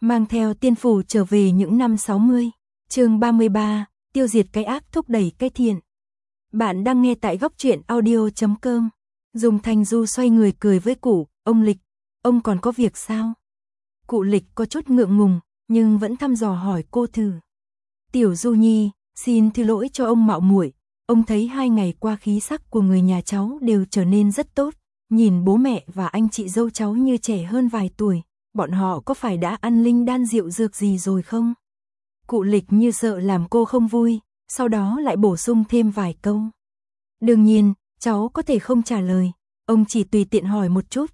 Mang theo tiên phủ trở về những năm 60. Chương 33, tiêu diệt cái ác thúc đẩy cái thiện. Bạn đang nghe tại góc truyện audio.com. Dung Thanh Du xoay người cười với cụ, ông Lịch, ông còn có việc sao? Cụ Lịch có chút ngượng ngùng, nhưng vẫn thăm dò hỏi cô thử. Tiểu Du Nhi, xin thứ lỗi cho ông mạo muội. Ông thấy 2 ngày qua khí sắc của người nhà cháu đều trở nên rất tốt, nhìn bố mẹ và anh chị dâu cháu như trẻ hơn vài tuổi. Bọn họ có phải đã ăn linh đan rượu dược gì rồi không? Cụ Lịch như sợ làm cô không vui, sau đó lại bổ sung thêm vài câu. Đương nhiên, cháu có thể không trả lời, ông chỉ tùy tiện hỏi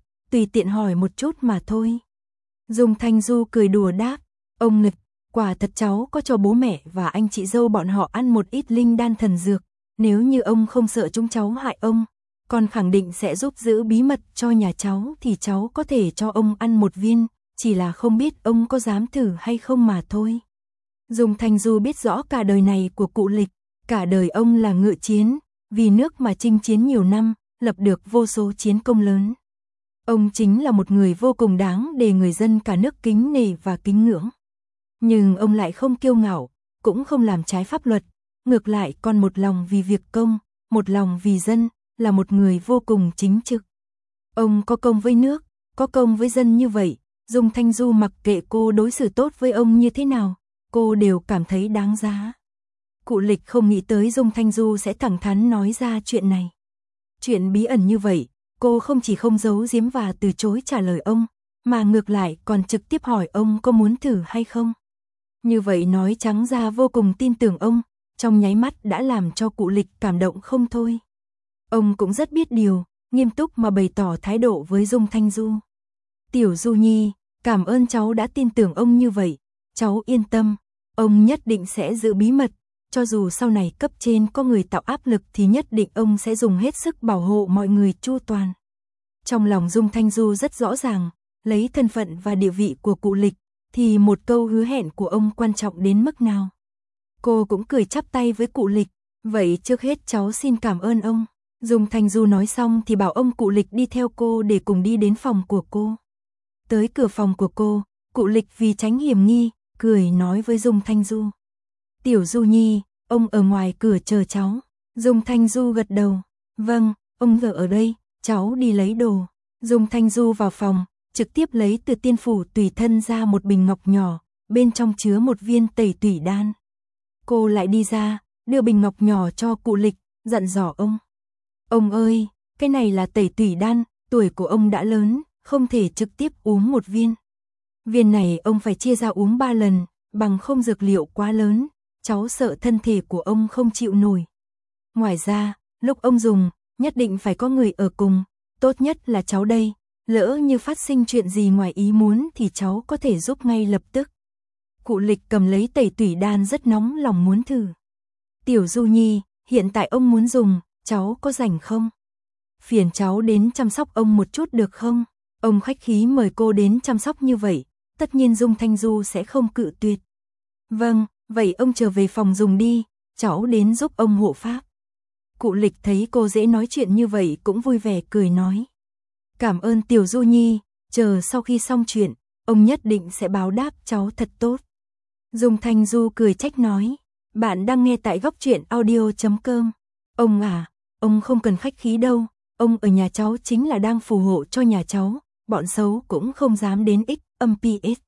một chút mà thôi. Dung Thanh Du cười đùa đáp, ông Lịch, quả thật cháu có cho bố mẹ và anh chị dâu bọn họ ăn một ít linh đan thần dược, nếu như ông không sợ chúng cháu hại ông, còn khẳng định sẽ giúp giữ bí mật cho nhà cháu thì cháu có thể cho ông ăn 1 viên, chỉ là không biết ông có dám thử hay không mà thôi. Dung Thanh Du biết rõ cả đời này của cụ Lịch, cả đời ông là ngựa chiến, vì nước mà chinh chiến nhiều năm, lập được vô số chiến công lớn. Ông chính là một người vô cùng đáng để người dân cả nước kính nể và kính ngưỡng. Nhưng ông lại không kiêu ngạo, cũng không làm trái pháp luật, ngược lại còn một lòng vì việc công, một lòng vì dân, là một người vô cùng chính trực. Ông có công với nước, có công với dân như vậy, Dung Thanh Du mặc kệ cô đối xử tốt với ông như thế nào, cô đều cảm thấy đáng giá. Cụ Lịch không nghĩ tới Dung Thanh Du sẽ thẳng thắn nói ra chuyện này. Chuyện bí ẩn như vậy, cô không chỉ không giấu giếm và từ chối trả lời ông, mà ngược lại còn trực tiếp hỏi ông có muốn thử hay không. Như vậy nói trắng ra vô cùng tin tưởng ông, trong nháy mắt đã làm cho cụ Lịch cảm động không thôi. Ông cũng rất biết điều, nghiêm túc mà bày tỏ thái độ với Dung Thanh Du. Tiểu Du Nhi, cảm ơn cháu đã tin tưởng ông như vậy, cháu yên tâm, ông nhất định sẽ giữ bí mật, cho dù sau này cấp trên có người tạo áp lực thì nhất định ông sẽ dùng hết sức bảo hộ mọi người chu toàn. Trong lòng Dung Thanh Du rất rõ ràng, lấy thân phận và địa vị của cụ Lịch, thì một câu hứa hẹn của ông quan trọng đến mức nào. Cô cũng cười chắp tay với cụ Lịch, vậy trước hết cháu xin cảm ơn ông. Dung Thanh Du nói xong thì bảo ông cụ Lịch đi theo cô để cùng đi đến phòng của cô. Tới cửa phòng của cô, cụ Lịch vì tránh hiểm nghi, cười nói với Dung Thanh Du. Tiểu Du Nhi, ông ở ngoài cửa chờ cháu. Dung Thanh Du gật đầu, vâng, ông giờ ở đây, cháu đi lấy đồ. Dung Thanh Du vào phòng, trực tiếp lấy từ tiên phủ tùy thân ra một bình ngọc nhỏ, bên trong chứa một viên tẩy tủy đan. Cô lại đi ra, đưa bình ngọc nhỏ cho cụ Lịch, dặn dò ông. Ông ơi, cái này là tẩy tủy đan, tuổi của ông đã lớn, không thể trực tiếp uống 1 viên. Viên này ông phải chia ra uống 3 lần, bằng không dược liệu quá lớn, cháu sợ thân thể của ông không chịu nổi. Ngoài ra, lúc ông dùng, nhất định phải có người ở cùng, tốt nhất là cháu đây, lỡ như phát sinh chuyện gì ngoài ý muốn thì cháu có thể giúp ngay lập tức. Cụ Lịch cầm lấy tẩy tủy đan rất nóng lòng muốn thử. Tiểu Du Nhi, hiện tại ông muốn dùng, cháu có rảnh không? Phiền cháu đến chăm sóc ông một chút được không? Ông khách khí mời cô đến chăm sóc như vậy, tất nhiên Dung Thanh Du sẽ không cự tuyệt. Vâng, vậy ông trở về phòng dùng đi, cháu đến giúp ông hộ pháp. Cụ Lịch thấy cô dễ nói chuyện như vậy cũng vui vẻ cười nói. Cảm ơn Tiểu Du Nhi, chờ sau khi xong chuyện, ông nhất định sẽ báo đáp cháu thật tốt. Dung Thanh Du cười trách nói, bạn đang nghe tại góc truyện audio.com. Ông à, ông không cần khách khí đâu, ông ở nhà cháu chính là đang phù hộ cho nhà cháu, bọn xấu cũng không dám đến ích âm PS.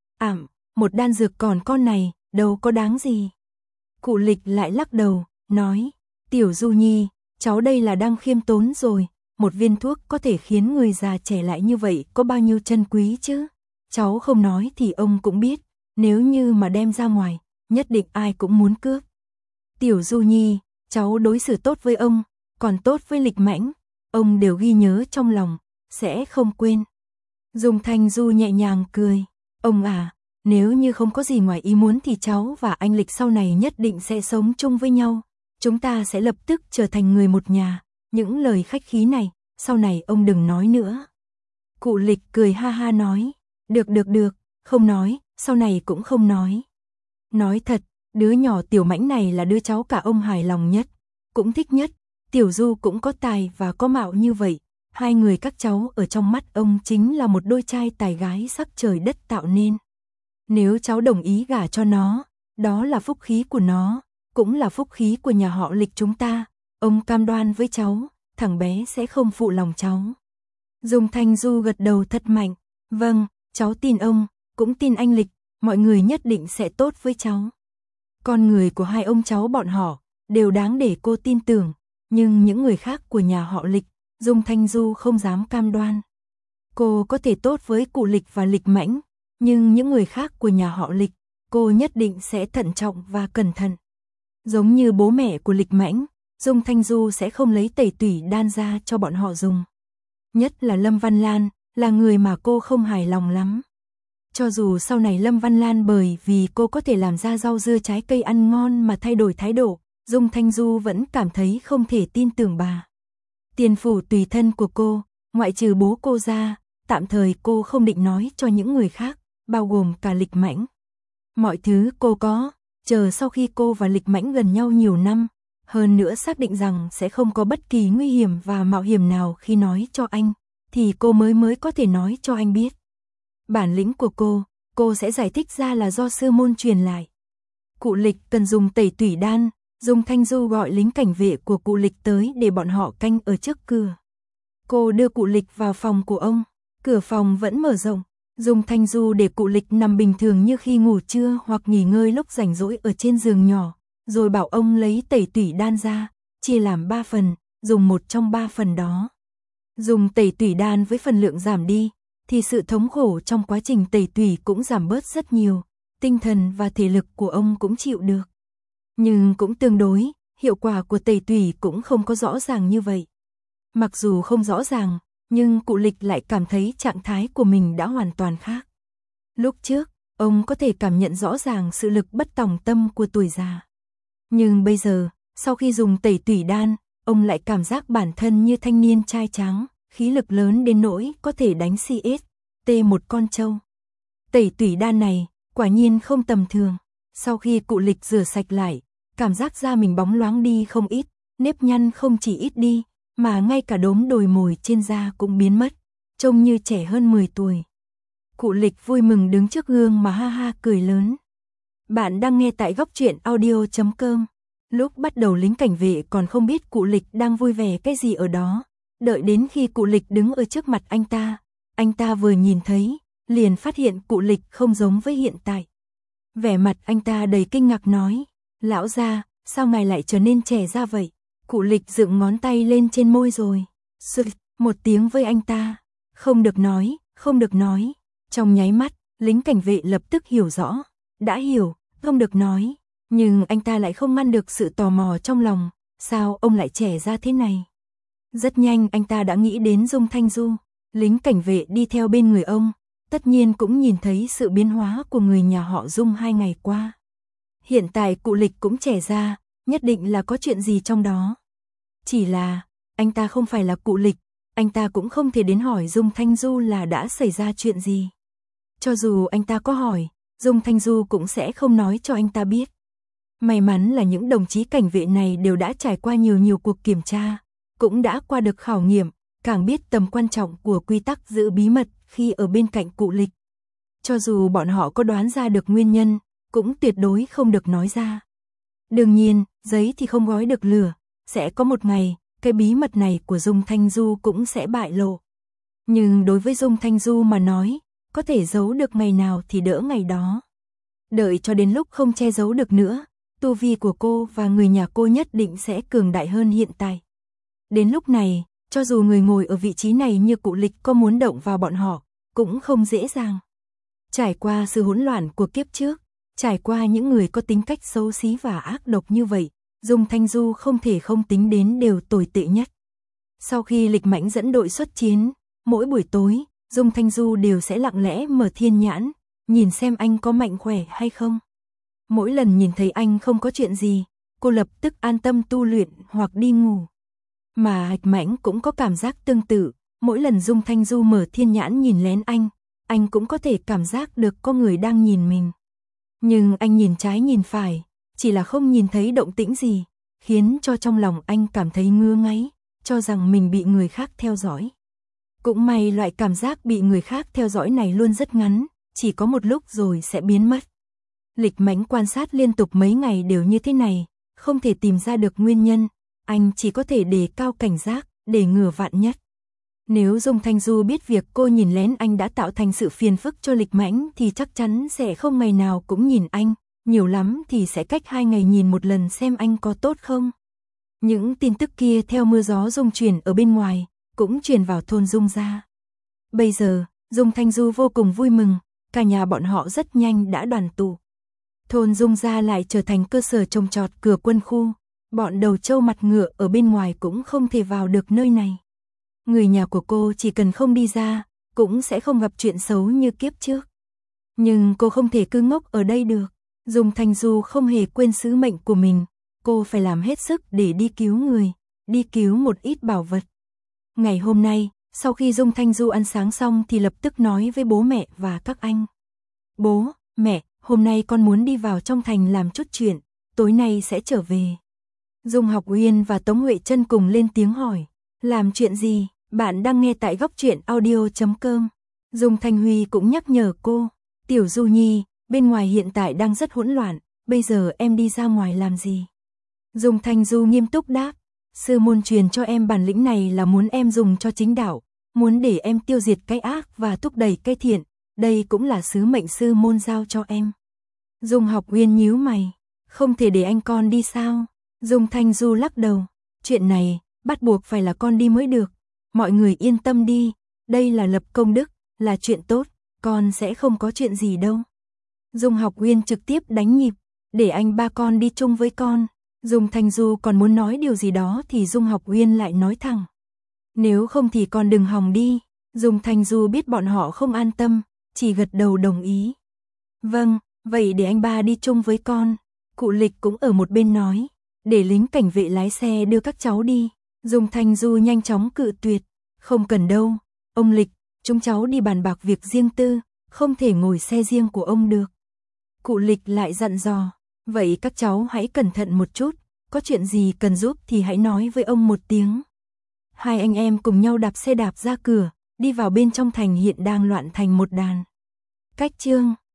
Một đan dược còn con này, đâu có đáng gì. Cụ Lịch lại lắc đầu, nói, Tiểu Du Nhi, cháu đây là đang khiêm tốn rồi, 1 viên thuốc có thể khiến người già trẻ lại như vậy có bao nhiêu chân quý chứ. Cháu không nói thì ông cũng biết, nếu như mà đem ra ngoài, nhất định ai cũng muốn cướp. Tiểu Du Nhi, cháu đối xử tốt với ông, còn tốt với Lịch Mãnh, ông đều ghi nhớ trong lòng, sẽ không quên. Dung Thanh Du nhẹ nhàng cười, ông à, nếu như không có gì ngoài ý muốn thì cháu và anh Lịch sau này nhất định sẽ sống chung với nhau, chúng ta sẽ lập tức trở thành người một nhà, những lời khách khí này, sau này ông đừng nói nữa. Cụ Lịch cười ha ha nói, được, không nói, sau này cũng không nói. Nói thật, đứa nhỏ Tiểu Mãnh này là đứa cháu cả ông hài lòng nhất, cũng thích nhất, Tiểu Du cũng có tài và có mạo như vậy, 2 người các cháu ở trong mắt ông chính là một đôi trai tài gái sắc trời đất tạo nên. Nếu cháu đồng ý gả cho nó, đó là phúc khí của nó, cũng là phúc khí của nhà họ Lịch chúng ta. Ông cam đoan với cháu, thằng bé sẽ không phụ lòng cháu. Dung Thanh Du gật đầu thật mạnh. Vâng, cháu tin ông, cũng tin anh Lịch, mọi người nhất định sẽ tốt với cháu. Con người của hai ông cháu bọn họ đều đáng để cô tin tưởng, nhưng những người khác của nhà họ Lịch, Dung Thanh Du không dám cam đoan. Cô có thể tốt với cụ Lịch và Lịch Mãnh, nhưng những người khác của nhà họ Lịch, cô nhất định sẽ thận trọng và cẩn thận. Giống như bố mẹ của Lịch Mãnh, Dung Thanh Du sẽ không lấy tẩy tủy đan ra cho bọn họ dùng. Nhất là Lâm Văn Lan, là người mà cô không hài lòng lắm. Cho dù sau này Lâm Văn Lan bởi vì cô có thể làm ra rau dưa trái cây ăn ngon mà thay đổi thái độ, Dung Thanh Du vẫn cảm thấy không thể tin tưởng bà. Tiền phủ tùy thân của cô, ngoại trừ bố cô ra, tạm thời cô không định nói cho những người khác, bao gồm cả Lịch Mãnh. Mọi thứ cô có, chờ sau khi cô và Lịch Mãnh gần nhau nhiều năm, hơn nữa xác định rằng sẽ không có bất kỳ nguy hiểm và mạo hiểm nào khi nói cho anh, thì cô mới có thể nói cho anh biết. Bản lĩnh của cô sẽ giải thích ra là do sư môn truyền lại. Cụ Lịch cần dùng tẩy tủy đan, Dung Thanh Du gọi lính cảnh vệ của cụ Lịch tới để bọn họ canh ở trước cửa. Cô đưa cụ Lịch vào phòng của ông, cửa phòng vẫn mở rộng. Dung Thanh Du để cụ Lịch nằm bình thường như khi ngủ trưa hoặc nghỉ ngơi lúc rảnh rỗi ở trên giường nhỏ, rồi bảo ông lấy tẩy tủy đan ra, chia làm 3 phần, dùng một trong 3 phần đó. Dùng tẩy tủy đan với phần lượng giảm đi, thì sự thống khổ trong quá trình tẩy tủy cũng giảm bớt rất nhiều, tinh thần và thể lực của ông cũng chịu được. Nhưng cũng tương đối, hiệu quả của tẩy tủy cũng không có rõ ràng như vậy. Mặc dù không rõ ràng, nhưng cụ Lịch lại cảm thấy trạng thái của mình đã hoàn toàn khác. Lúc trước, ông có thể cảm nhận rõ ràng sự lực bất tòng tâm của tuổi già. Nhưng bây giờ, sau khi dùng tẩy tủy đan, ông lại cảm giác bản thân như thanh niên trai tráng, khí lực lớn đến nỗi có thể đánh CST một con trâu. Tẩy tủy đan này, quả nhiên không tầm thường. Sau khi cụ Lịch rửa sạch lại, cảm giác da mình bóng loáng đi không ít, nếp nhăn không chỉ ít đi, mà ngay cả đốm đồi mồi trên da cũng biến mất, trông như trẻ hơn 10 tuổi. Cụ Lịch vui mừng đứng trước gương mà ha ha cười lớn. Bạn đang nghe tại góc truyện audio.com. Lúc bắt đầu lính cảnh vệ còn không biết cụ Lịch đang vui vẻ cái gì ở đó. Đợi đến khi cụ Lịch đứng ở trước mặt anh ta vừa nhìn thấy, liền phát hiện cụ Lịch không giống với hiện tại. Vẻ mặt anh ta đầy kinh ngạc nói, lão gia, sao ngài lại trở nên trẻ ra vậy? Cụ Lịch dựng ngón tay lên trên môi rồi. Sực, một tiếng với anh ta. Không được nói, không được nói. Trong nháy mắt, lính cảnh vệ lập tức hiểu rõ. Đã hiểu, không được nói. Nhưng anh ta lại không ngăn được sự tò mò trong lòng. Sao ông lại trẻ ra thế này? Rất nhanh anh ta đã nghĩ đến Dung Thanh Du. Lính cảnh vệ đi theo bên người ông, tất nhiên cũng nhìn thấy sự biến hóa của người nhà họ Dung 2 ngày qua. Hiện tại cụ Lịch cũng trẻ ra, nhất định là có chuyện gì trong đó. Chỉ là, anh ta không phải là cụ Lịch, anh ta cũng không thể đến hỏi Dung Thanh Du là đã xảy ra chuyện gì. Cho dù anh ta có hỏi, Dung Thanh Du cũng sẽ không nói cho anh ta biết. May mắn là những đồng chí cảnh vệ này đều đã trải qua nhiều cuộc kiểm tra, cũng đã qua được khảo nghiệm, càng biết tầm quan trọng của quy tắc giữ bí mật khi ở bên cạnh cụ Lịch. Cho dù bọn họ có đoán ra được nguyên nhân, cũng tuyệt đối không được nói ra. Đương nhiên, giấy thì không gói được lửa, sẽ có một ngày, cái bí mật này của Dung Thanh Du cũng sẽ bại lộ. Nhưng đối với Dung Thanh Du mà nói, có thể giấu được ngày nào thì đỡ ngày đó. Đợi cho đến lúc không che giấu được nữa, tu vi của cô và người nhà cô nhất định sẽ cường đại hơn hiện tại. Đến lúc này, cho dù người ngồi ở vị trí này như cụ Lịch có muốn động vào bọn họ, cũng không dễ dàng. Trải qua sự hỗn loạn của kiếp trước, trải qua những người có tính cách xấu xí và ác độc như vậy, Dung Thanh Du không thể không tính đến đều tồi tệ nhất. Sau khi Lịch Mãnh dẫn đội xuất chiến, mỗi buổi tối, Dung Thanh Du đều sẽ lặng lẽ mở thiên nhãn, nhìn xem anh có mạnh khỏe hay không. Mỗi lần nhìn thấy anh không có chuyện gì, cô lập tức an tâm tu luyện hoặc đi ngủ. Mà Lịch Mãnh cũng có cảm giác tương tự, mỗi lần Dung Thanh Du mở thiên nhãn nhìn lén anh cũng có thể cảm giác được có người đang nhìn mình. Nhưng anh nhìn trái nhìn phải, chỉ là không nhìn thấy động tĩnh gì, khiến cho trong lòng anh cảm thấy ngứa ngáy, cho rằng mình bị người khác theo dõi. Cũng may loại cảm giác bị người khác theo dõi này luôn rất ngắn, chỉ có một lúc rồi sẽ biến mất. Lịch Mãnh quan sát liên tục mấy ngày đều như thế này, không thể tìm ra được nguyên nhân, anh chỉ có thể đề cao cảnh giác, để ngừa vạn nhất. Nếu Dung Thanh Du biết việc cô nhìn lén anh đã tạo thành sự phiền phức cho Lịch Mãnh thì chắc chắn sẽ không ngày nào cũng nhìn anh, nhiều lắm thì sẽ cách 2 ngày nhìn một lần xem anh có tốt không. Những tin tức kia theo mưa gió rung chuyển ở bên ngoài, cũng truyền vào thôn Dung gia. Bây giờ, Dung Thanh Du vô cùng vui mừng, cả nhà bọn họ rất nhanh đã đoàn tụ. Thôn Dung gia lại trở thành cơ sở trồng trọt cửa quân khu, bọn đầu trâu mặt ngựa ở bên ngoài cũng không thể vào được nơi này. Người nhà của cô chỉ cần không đi ra, cũng sẽ không gặp chuyện xấu như kiếp trước. Nhưng cô không thể cứ ngốc ở đây được. Dung Thanh Du không hề quên sứ mệnh của mình, cô phải làm hết sức để đi cứu người, đi cứu một ít bảo vật. Ngày hôm nay, sau khi Dung Thanh Du ăn sáng xong thì lập tức nói với bố mẹ và các anh. Bố, mẹ, hôm nay con muốn đi vào trong thành làm chút chuyện, tối nay sẽ trở về. Dung Học Uyên và Tống Huệ Trân cùng lên tiếng hỏi. Làm chuyện gì? Bạn đang nghe tại góc truyện audio.com. Dung Thanh Huy cũng nhắc nhở cô. Tiểu Du Nhi, bên ngoài hiện tại đang rất hỗn loạn, bây giờ em đi ra ngoài làm gì? Dung Thanh Du nghiêm túc đáp. Sư môn truyền cho em bản lĩnh này là muốn em dùng cho chính đạo, muốn để em tiêu diệt cái ác và thúc đẩy cái thiện, đây cũng là sứ mệnh sư môn giao cho em. Dung Học Uyên nhíu mày. Không thể để anh con đi sao? Dung Thanh Du lắc đầu. Chuyện này, bắt buộc phải là con đi mới được. Mọi người yên tâm đi, đây là lập công đức, là chuyện tốt, con sẽ không có chuyện gì đâu. Dung Học Uyên trực tiếp đánh nhịp, để anh ba con đi chung với con. Dung Thanh Du còn muốn nói điều gì đó thì Dung Học Uyên lại nói thẳng. Nếu không thì con đừng hòng đi. Dung Thanh Du biết bọn họ không an tâm, chỉ gật đầu đồng ý. Vâng, vậy để anh ba đi chung với con. Cụ Lịch cũng ở một bên nói, để lính cảnh vệ lái xe đưa các cháu đi. Dung Thanh Du nhanh chóng cự tuyệt, không cần đâu, ông Lịch, chúng cháu đi bàn bạc việc riêng tư, không thể ngồi xe riêng của ông được. Cụ Lịch lại dặn dò, vậy các cháu hãy cẩn thận một chút, có chuyện gì cần giúp thì hãy nói với ông một tiếng. Hai anh em cùng nhau đạp xe đạp ra cửa, đi vào bên trong thành hiện đang loạn thành một đàn. Cách chương